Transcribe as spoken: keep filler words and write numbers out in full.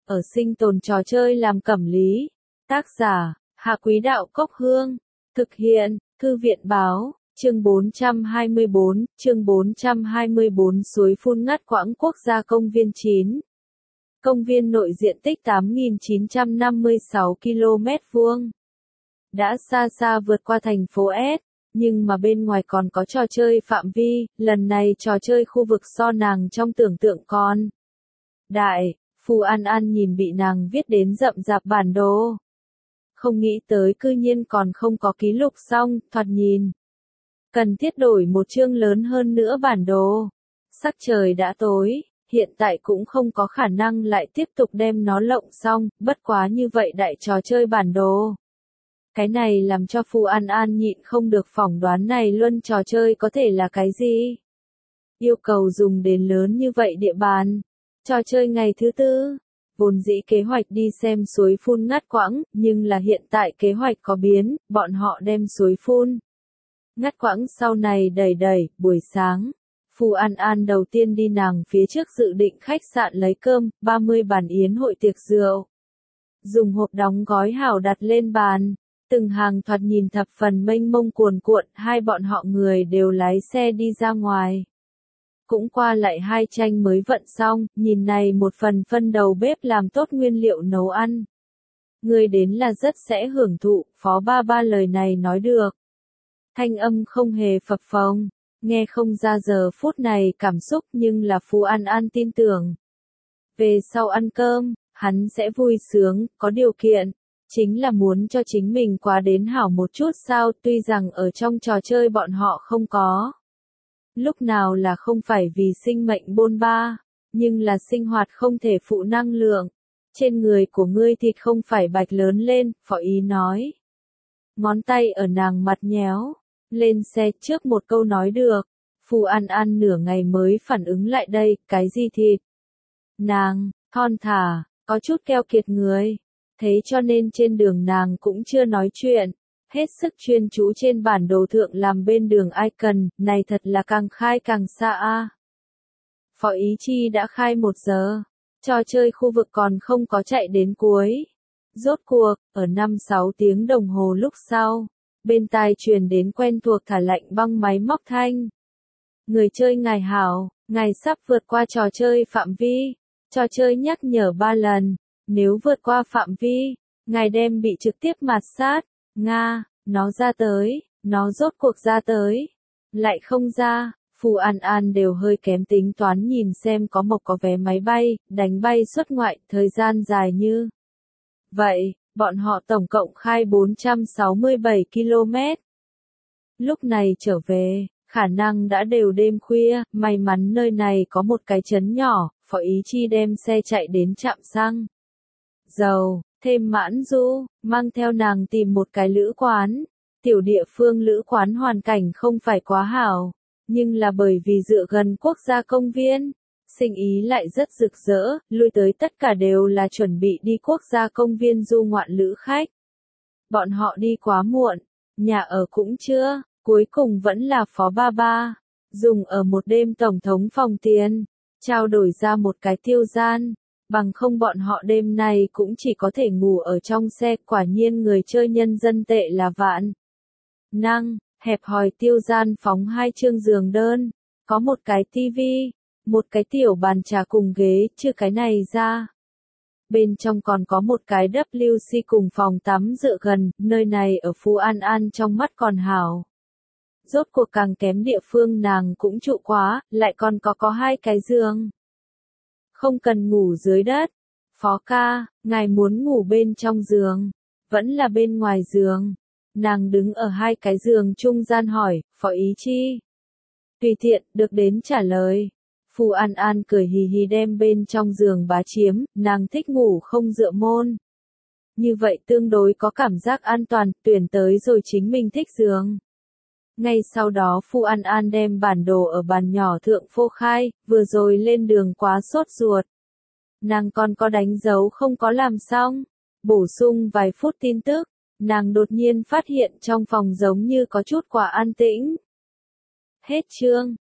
ở sinh tồn trò chơi làm cẩm lý. Tác giả, Hạ Quý Đạo Cốc Hương. Thực hiện, Thư viện Báo, chương bốn trăm hai mươi bốn, chương bốn trăm hai mươi bốn suối phun ngắt quãng quốc gia công viên chín. Công viên nội diện tích tám nghìn chín trăm năm mươi sáu ki lô mét vuông. Đã xa xa vượt qua thành phố S, nhưng mà bên ngoài còn có trò chơi phạm vi, lần này trò chơi khu vực so nàng trong tưởng tượng con. Đại, Phù An An nhìn bị nàng viết đến rậm rạp bản đồ. Không nghĩ tới cư nhiên còn không có ký lục xong, thoạt nhìn. Cần thiết đổi một chương lớn hơn nữa bản đồ. Sắc trời đã tối, hiện tại cũng không có khả năng lại tiếp tục đem nó lộng xong, bất quá như vậy đại trò chơi bản đồ. Cái này làm cho Phù An An nhịn không được phỏng đoán này luôn trò chơi có thể là cái gì. Yêu cầu dùng đến lớn như vậy địa bàn. Trò chơi ngày thứ tư. Vốn dĩ kế hoạch đi xem suối phun ngắt quãng, nhưng là hiện tại kế hoạch có biến, bọn họ đem suối phun ngắt quãng sau này đẩy đẩy, buổi sáng. Phù An An đầu tiên đi nàng phía trước dự định khách sạn lấy cơm, ba mươi bàn yến hội tiệc rượu. Dùng hộp đóng gói hảo đặt lên bàn, từng hàng thoạt nhìn thập phần mênh mông cuồn cuộn, hai bọn họ người đều lái xe đi ra ngoài. Cũng qua lại hai tranh mới vận xong, nhìn này một phần phân đầu bếp làm tốt nguyên liệu nấu ăn. Người đến là rất sẽ hưởng thụ, Phó Ba Ba lời này nói được. Thanh âm không hề phập phồng, nghe không ra giờ phút này cảm xúc nhưng là Phù An An tin tưởng. Về sau ăn cơm, hắn sẽ vui sướng, có điều kiện, chính là muốn cho chính mình quá đến hảo một chút sao, tuy rằng ở trong trò chơi bọn họ không có. Lúc nào là không phải vì sinh mệnh bôn ba, nhưng là sinh hoạt không thể phụ năng lượng. Trên người của ngươi thịt không phải bạch lớn lên, Phó Ý nói. Ngón tay ở nàng mặt nhéo, lên xe trước một câu nói được. Phù An An nửa ngày mới phản ứng lại đây, cái gì thịt? Nàng, thon thả, có chút keo kiệt người. Thế cho nên trên đường nàng cũng chưa nói chuyện. Hết sức chuyên chú trên bản đồ thượng làm bên đường icon, này thật là càng khai càng xa a. Phó Ý Chi đã khai một giờ, trò chơi khu vực còn không có chạy đến cuối. Rốt cuộc, ở năm sáu tiếng đồng hồ lúc sau, bên tai truyền đến quen thuộc thả lạnh băng máy móc thanh. Người chơi ngài hảo, ngài sắp vượt qua trò chơi phạm vi. Trò chơi nhắc nhở ba lần, nếu vượt qua phạm vi, ngài đem bị trực tiếp mạt sát. Nga, nó ra tới, nó rốt cuộc ra tới. Lại không ra, Phù An An đều hơi kém tính toán nhìn xem có mộc có vé máy bay, đánh bay xuất ngoại, thời gian dài như. Vậy, bọn họ tổng cộng khai bốn trăm sáu mươi bảy ki lô mét. Lúc này trở về, khả năng đã đều đêm khuya, may mắn nơi này có một cái trấn nhỏ, Phó Ý Chi đem xe chạy đến trạm xăng dầu. Thêm mãn du, mang theo nàng tìm một cái lữ quán. Tiểu địa phương lữ quán hoàn cảnh không phải quá hảo, nhưng là bởi vì dựa gần quốc gia công viên, sinh ý lại rất rực rỡ, lui tới tất cả đều là chuẩn bị đi quốc gia công viên du ngoạn lữ khách. Bọn họ đi quá muộn, nhà ở cũng chưa, cuối cùng vẫn là Phó Ba Ba, dùng ở một đêm tổng thống phòng tiền, trao đổi ra một cái tiêu gian. Bằng không bọn họ đêm nay cũng chỉ có thể ngủ ở trong xe, quả nhiên người chơi nhân dân tệ là vạn. Năng, hẹp hòi tiêu gian phóng hai chương giường đơn, có một cái tivi, một cái tiểu bàn trà cùng ghế, trừ cái này ra. Bên trong còn có một cái W C cùng phòng tắm dựa gần, nơi này ở Phú An An trong mắt còn hảo. Rốt cuộc càng kém địa phương nàng cũng trụ quá, lại còn có có hai cái giường. Không cần ngủ dưới đất. Phó ca, ngài muốn ngủ bên trong giường, vẫn là bên ngoài giường. Nàng đứng ở hai cái giường trung gian hỏi, Phó Ý Chi. Tùy tiện, được đến trả lời. Phù An An cười hì hì đem bên trong giường bá chiếm, nàng thích ngủ không dựa môn. Như vậy tương đối có cảm giác an toàn, tuyển tới rồi chính mình thích giường. Ngay sau đó Phù An An đem bản đồ ở bàn nhỏ thượng phô khai, vừa rồi lên đường quá sốt ruột. Nàng còn có đánh dấu không có làm xong. Bổ sung vài phút tin tức, nàng đột nhiên phát hiện trong phòng giống như có chút quá an tĩnh. Hết chương.